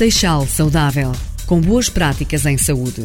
Seixal Saudável, com boas práticas em saúde.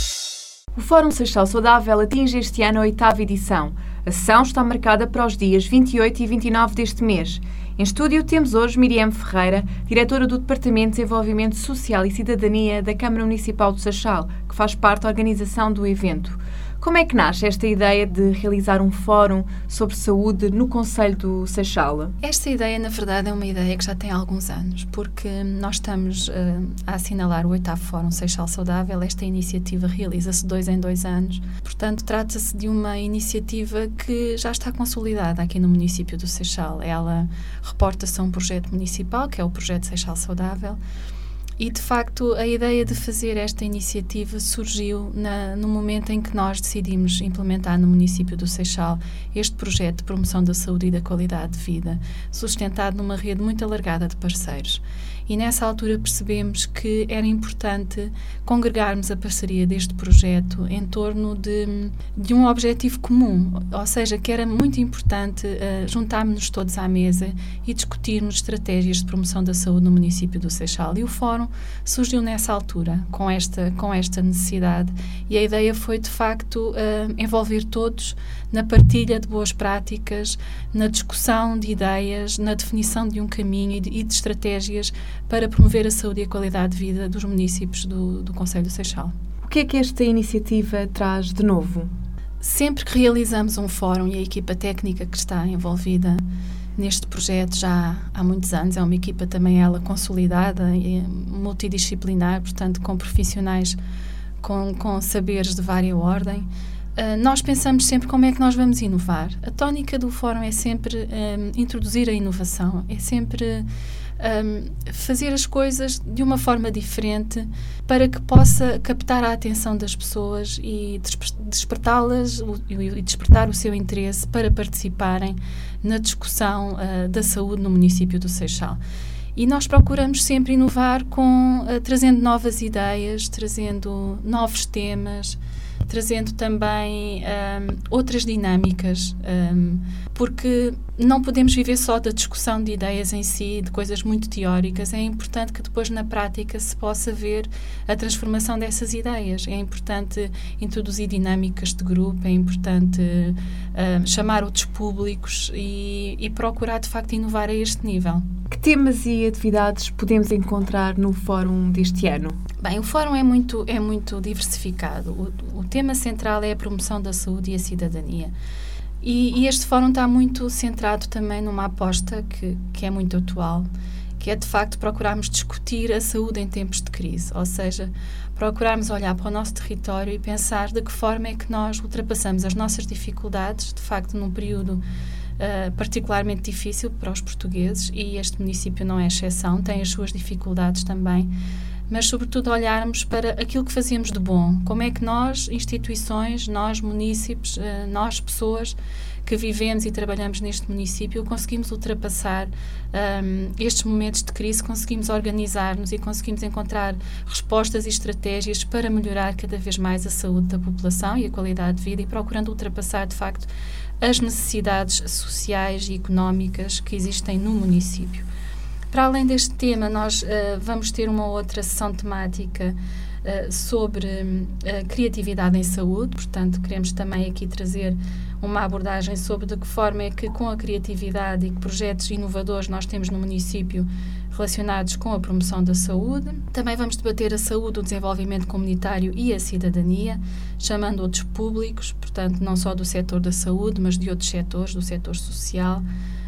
O Fórum Seixal Saudável atinge este ano a 8ª edição. A sessão está marcada para os dias 28 e 29 deste mês. Em estúdio temos hoje Miriam Ferreira, diretora do Departamento de Desenvolvimento Social e Cidadania da Câmara Municipal do Seixal, que faz parte da organização do evento. Como é que nasce esta ideia de realizar um fórum sobre saúde no Concelho do Seixal? Esta ideia, na verdade, é uma ideia que já tem alguns anos, porque nós estamos a assinalar o 8º Fórum Seixal Saudável. Esta iniciativa realiza-se de 2 em 2 anos. Portanto, trata-se de uma iniciativa que já está consolidada aqui no município do Seixal. Ela reporta-se a um projeto municipal, que é o Projeto Seixal Saudável. E, de facto, a ideia de fazer esta iniciativa surgiu no momento em que nós decidimos implementar no município do Seixal este projeto de promoção da saúde e da qualidade de vida, sustentado numa rede muito alargada de parceiros. E nessa altura percebemos que era importante congregarmos a parceria deste projeto em torno de um objetivo comum, ou seja, que era muito importante juntarmos-nos todos à mesa e discutirmos estratégias de promoção da saúde no município do Seixal. E o fórum surgiu nessa altura, com esta necessidade, e a ideia foi, de facto, envolver todos na partilha de boas práticas, na discussão de ideias, na definição de um caminho e de estratégias para promover a saúde e a qualidade de vida dos municípios do Concelho do Seixal. O que é que esta iniciativa traz de novo? Sempre que realizamos um fórum, e a equipa técnica que está envolvida neste projeto já há muitos anos, é uma equipa também ela consolidada e multidisciplinar, portanto com profissionais com saberes de várias ordem, nós pensamos sempre como é que nós vamos inovar. A tónica do fórum é sempre introduzir a inovação, é sempre fazer as coisas de uma forma diferente para que possa captar a atenção das pessoas e despertá-las e despertar o seu interesse para participarem na discussão da saúde no município do Seixal. E nós procuramos sempre inovar trazendo novas ideias, trazendo novos temas, trazendo também outras dinâmicas, porque não podemos viver só da discussão de ideias em si, de coisas muito teóricas. É importante que depois na prática se possa ver a transformação dessas ideias. É importante introduzir dinâmicas de grupo, é importante chamar outros públicos e procurar de facto inovar a este nível. Que temas e atividades podemos encontrar no fórum deste ano? Bem, o fórum é muito diversificado. O tema central é a promoção da saúde e a cidadania. E este fórum está muito centrado também numa aposta que é muito atual, que é de facto procurarmos discutir a saúde em tempos de crise, ou seja, procurarmos olhar para o nosso território e pensar de que forma é que nós ultrapassamos as nossas dificuldades, de facto num período particularmente difícil para os portugueses, e este município não é exceção, tem as suas dificuldades também, mas sobretudo olharmos para aquilo que fazemos de bom, como é que nós, instituições, nós munícipes, nós pessoas que vivemos e trabalhamos neste município, conseguimos ultrapassar estes momentos de crise, conseguimos organizar-nos e conseguimos encontrar respostas e estratégias para melhorar cada vez mais a saúde da população e a qualidade de vida, e procurando ultrapassar de facto as necessidades sociais e económicas que existem no município. Para além deste tema, nós vamos ter uma outra sessão temática sobre criatividade em saúde. Portanto, queremos também aqui trazer uma abordagem sobre de que forma é que, com a criatividade e que projetos inovadores nós temos no município relacionados com a promoção da saúde. Também vamos debater a saúde, o desenvolvimento comunitário e a cidadania, chamando outros públicos, portanto, não só do setor da saúde, mas de outros setores, do setor social,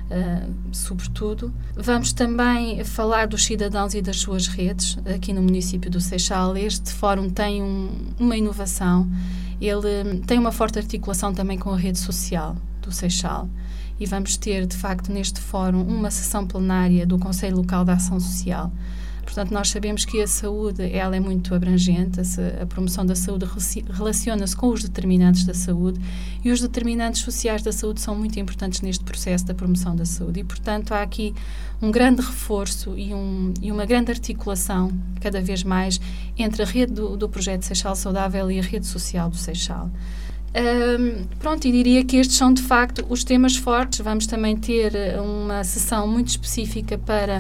sobretudo. Vamos também falar dos cidadãos e das suas redes aqui no município do Seixal. Este fórum tem uma inovação, ele tem uma forte articulação também com a rede social do Seixal, e vamos ter de facto neste fórum uma sessão plenária do Conselho Local de Ação Social. Portanto, nós sabemos que a saúde ela é muito abrangente, a promoção da saúde relaciona-se com os determinantes da saúde, e os determinantes sociais da saúde são muito importantes neste processo da promoção da saúde, e portanto há aqui um grande reforço e uma grande articulação cada vez mais entre a rede do Projeto Seixal Saudável e a rede social do Seixal. E diria que estes são de facto os temas fortes. Vamos também ter uma sessão muito específica para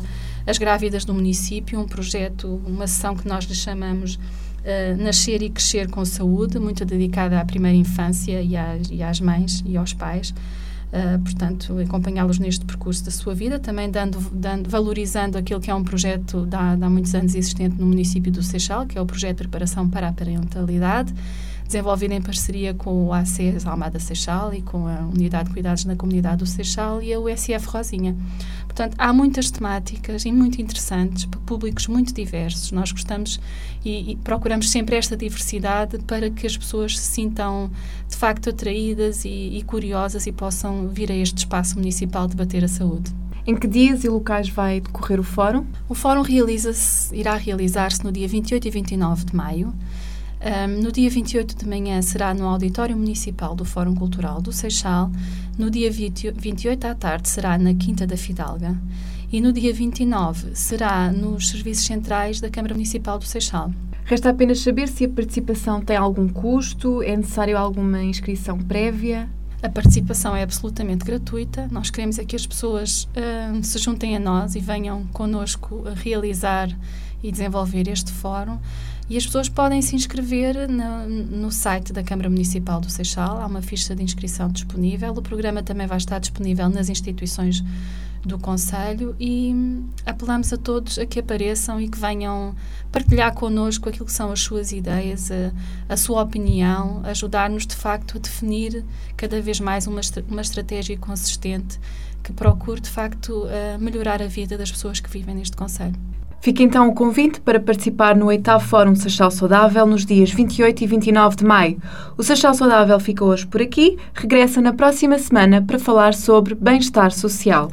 as grávidas do município, um projeto, uma sessão que nós lhe chamamos Nascer e Crescer com Saúde, muito dedicada à primeira infância e às mães e aos pais. Portanto, acompanhá-los neste percurso da sua vida, também valorizando aquilo que é um projeto há muitos anos existente no município do Seixal, que é o projeto de preparação para a parentalidade, desenvolvido em parceria com o ACES Almada Seixal e com a Unidade de Cuidados na Comunidade do Seixal e a USF Rosinha. Portanto, há muitas temáticas e muito interessantes, para públicos muito diversos. Nós gostamos e procuramos sempre esta diversidade para que as pessoas se sintam, de facto, atraídas e curiosas e possam vir a este espaço municipal debater a saúde. Em que dias e locais vai decorrer o Fórum? O Fórum irá realizar-se no dia 28 e 29 de maio. No dia 28 de manhã será no Auditório Municipal do Fórum Cultural do Seixal, no dia 28 à tarde será na Quinta da Fidalga e no dia 29 será nos Serviços Centrais da Câmara Municipal do Seixal. Resta apenas saber se a participação tem algum custo, é necessário alguma inscrição prévia? A participação é absolutamente gratuita. Nós queremos é que as pessoas se juntem a nós e venham connosco a realizar e desenvolver este fórum. E as pessoas podem se inscrever no site da Câmara Municipal do Seixal. Há uma ficha de inscrição disponível. O programa também vai estar disponível nas instituições do Conselho e apelamos a todos a que apareçam e que venham partilhar connosco aquilo que são as suas ideias, a sua opinião, ajudar-nos de facto a definir cada vez mais uma estratégia consistente que procure de facto melhorar a vida das pessoas que vivem neste Conselho. Fica então o convite para participar no 8º Fórum Seixal Saudável nos dias 28 e 29 de maio. O Seixal Saudável fica hoje por aqui, regressa na próxima semana para falar sobre bem-estar social.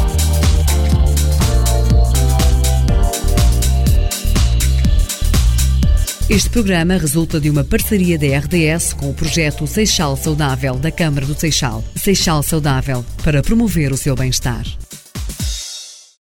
Este programa resulta de uma parceria da RDS com o projeto Seixal Saudável da Câmara do Seixal. Seixal Saudável, para promover o seu bem-estar.